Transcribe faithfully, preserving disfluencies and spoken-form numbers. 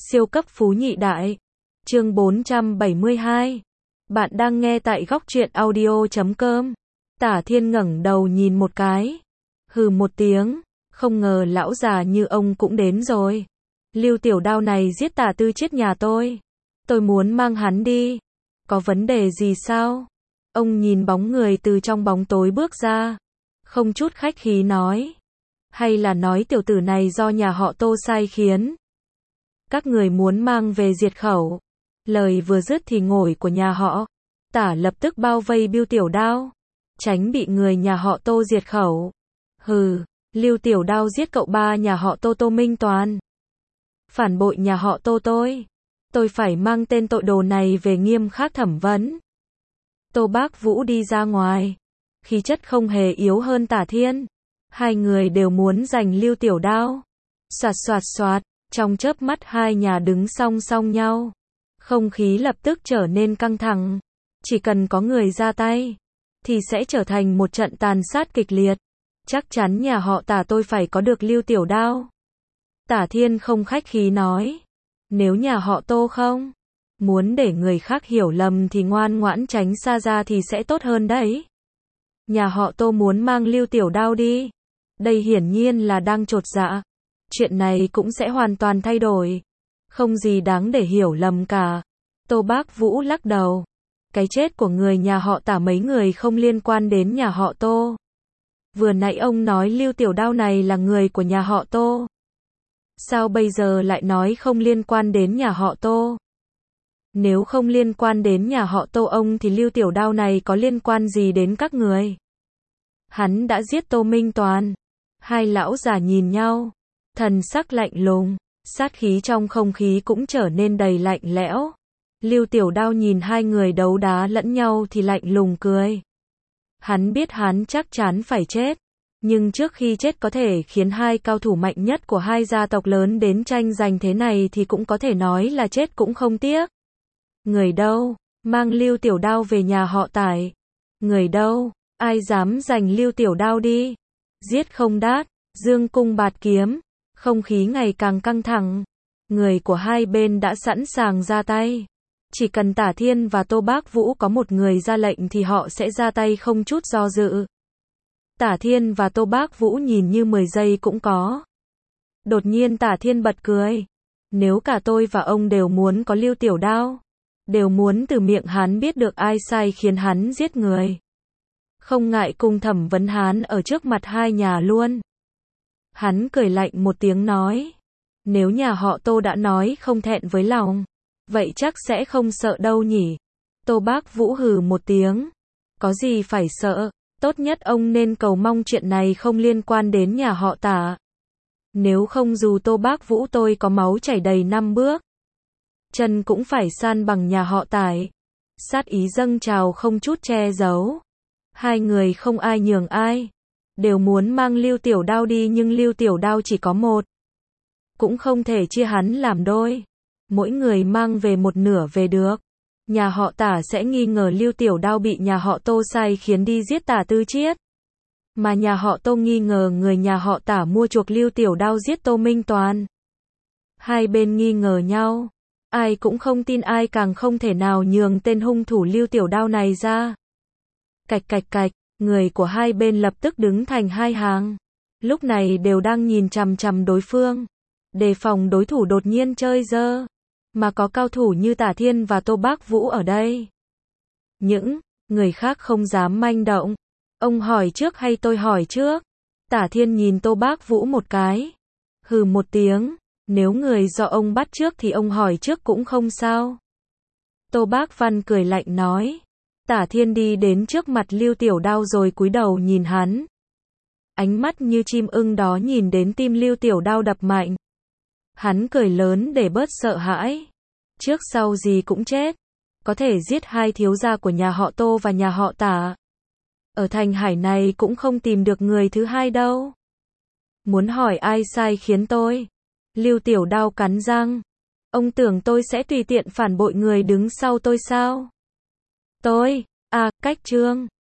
Siêu cấp phú nhị đại. Chương bốn trăm bảy mươi hai. Bạn đang nghe tại góc truyện audio chấm com. Tả Thiên ngẩng đầu nhìn một cái. Hừ một tiếng, không ngờ lão già như ông cũng đến rồi. Lưu Tiểu Đao này giết Tả Tư chết nhà tôi. Tôi muốn mang hắn đi. Có vấn đề gì sao? Ông nhìn bóng người từ trong bóng tối bước ra. Không chút khách khí nói. Hay là nói tiểu tử này do nhà họ Tô sai khiến? Các người muốn mang về diệt khẩu. Lời vừa dứt thì ngồi của nhà họ Tả lập tức bao vây Bưu Tiểu Đao, tránh bị người nhà họ Tô diệt khẩu. Hừ, Lưu Tiểu Đao giết cậu ba nhà họ Tô Tô Minh Toàn. Phản bội nhà họ Tô tôi. Tôi phải mang tên tội đồ này về nghiêm khắc thẩm vấn. Tô Bác Vũ đi ra ngoài. Khí chất không hề yếu hơn Tả Thiên. Hai người đều muốn giành Lưu Tiểu Đao. Soạt soạt soạt, trong chớp mắt hai nhà đứng song song nhau. Không khí lập tức trở nên căng thẳng. Chỉ cần có người ra tay, thì sẽ trở thành một trận tàn sát kịch liệt. Chắc chắn nhà họ Tả tôi phải có được Lưu Tiểu Đao. Tả Thiên không khách khí nói. Nếu nhà họ Tô không muốn để người khác hiểu lầm thì ngoan ngoãn tránh xa ra thì sẽ tốt hơn đấy. Nhà họ Tô muốn mang Lưu Tiểu Đao đi. Đây hiển nhiên là đang chột dạ. Chuyện này cũng sẽ hoàn toàn thay đổi. Không gì đáng để hiểu lầm cả. Tô Bác Vũ lắc đầu. Cái chết của người nhà họ Tả mấy người không liên quan đến nhà họ Tô. Vừa nãy ông nói Lưu Tiểu Đao này là người của nhà họ Tô. Sao bây giờ lại nói không liên quan đến nhà họ Tô? Nếu không liên quan đến nhà họ Tô ông thì Lưu Tiểu Đao này có liên quan gì đến các người? Hắn đã giết Tô Minh Toàn. Hai lão già nhìn nhau. Thần sắc lạnh lùng. Sát khí trong không khí cũng trở nên đầy lạnh lẽo. Lưu Tiểu Đao nhìn hai người đấu đá lẫn nhau thì lạnh lùng cười. Hắn biết hắn chắc chắn phải chết. Nhưng trước khi chết có thể khiến hai cao thủ mạnh nhất của hai gia tộc lớn đến tranh giành thế này thì cũng có thể nói là chết cũng không tiếc. Người đâu? Mang Lưu Tiểu Đao về nhà họ Tải. Người đâu? Ai dám giành Lưu Tiểu Đao đi? Giết không đát, dương cung bạt kiếm. Không khí ngày càng căng thẳng. Người của hai bên đã sẵn sàng ra tay. Chỉ cần Tả Thiên và Tô Bác Vũ có một người ra lệnh thì họ sẽ ra tay không chút do dự. Tả Thiên và Tô Bác Vũ nhìn như mười giây cũng có. Đột nhiên Tả Thiên bật cười. Nếu cả tôi và ông đều muốn có Lưu Tiểu Đao, đều muốn từ miệng hắn biết được ai sai khiến hắn giết người, không ngại cùng thẩm vấn hắn ở trước mặt hai nhà luôn. Hắn cười lạnh một tiếng nói. Nếu nhà họ Tô đã nói không thẹn với lòng, vậy chắc sẽ không sợ đâu nhỉ. Tô Bác Vũ hừ một tiếng. Có gì phải sợ, tốt nhất ông nên cầu mong chuyện này không liên quan đến nhà họ Tả. Nếu không dù Tô Bác Vũ tôi có máu chảy đầy năm bước, chân cũng phải san bằng nhà họ Tải. Sát ý dâng trào không chút che giấu. Hai người không ai nhường ai. Đều muốn mang Lưu Tiểu Đao đi nhưng Lưu Tiểu Đao chỉ có một. Cũng không thể chia hắn làm đôi. Mỗi người mang về một nửa về được. Nhà họ Tả sẽ nghi ngờ Lưu Tiểu Đao bị nhà họ Tô sai khiến đi giết Tả Tư Chiết. Mà nhà họ Tô nghi ngờ người nhà họ Tả mua chuộc Lưu Tiểu Đao giết Tô Minh Toàn. Hai bên nghi ngờ nhau. Ai cũng không tin ai, càng không thể nào nhường tên hung thủ Lưu Tiểu Đao này ra. Cạch cạch cạch. Người của hai bên lập tức đứng thành hai hàng. Lúc này đều đang nhìn chằm chằm đối phương. Đề phòng đối thủ đột nhiên chơi dơ. Mà có cao thủ như Tả Thiên và Tô Bác Vũ ở đây. Những người khác không dám manh động. Ông hỏi trước hay tôi hỏi trước? Tả Thiên nhìn Tô Bác Vũ một cái. Hừ một tiếng. Nếu người do ông bắt trước thì ông hỏi trước cũng không sao. Tô Bác Văn cười lạnh nói. Tả Thiên đi đến trước mặt Lưu Tiểu Đao rồi cúi đầu nhìn hắn. Ánh mắt như chim ưng đó nhìn đến tim Lưu Tiểu Đao đập mạnh. Hắn cười lớn để bớt sợ hãi. Trước sau gì cũng chết. Có thể giết hai thiếu gia của nhà họ Tô và nhà họ Tả. Ở thành Hải này cũng không tìm được người thứ hai đâu. Muốn hỏi ai sai khiến tôi? Lưu Tiểu Đao cắn răng. Ông tưởng tôi sẽ tùy tiện phản bội người đứng sau tôi sao? Tôi, à, cách trương.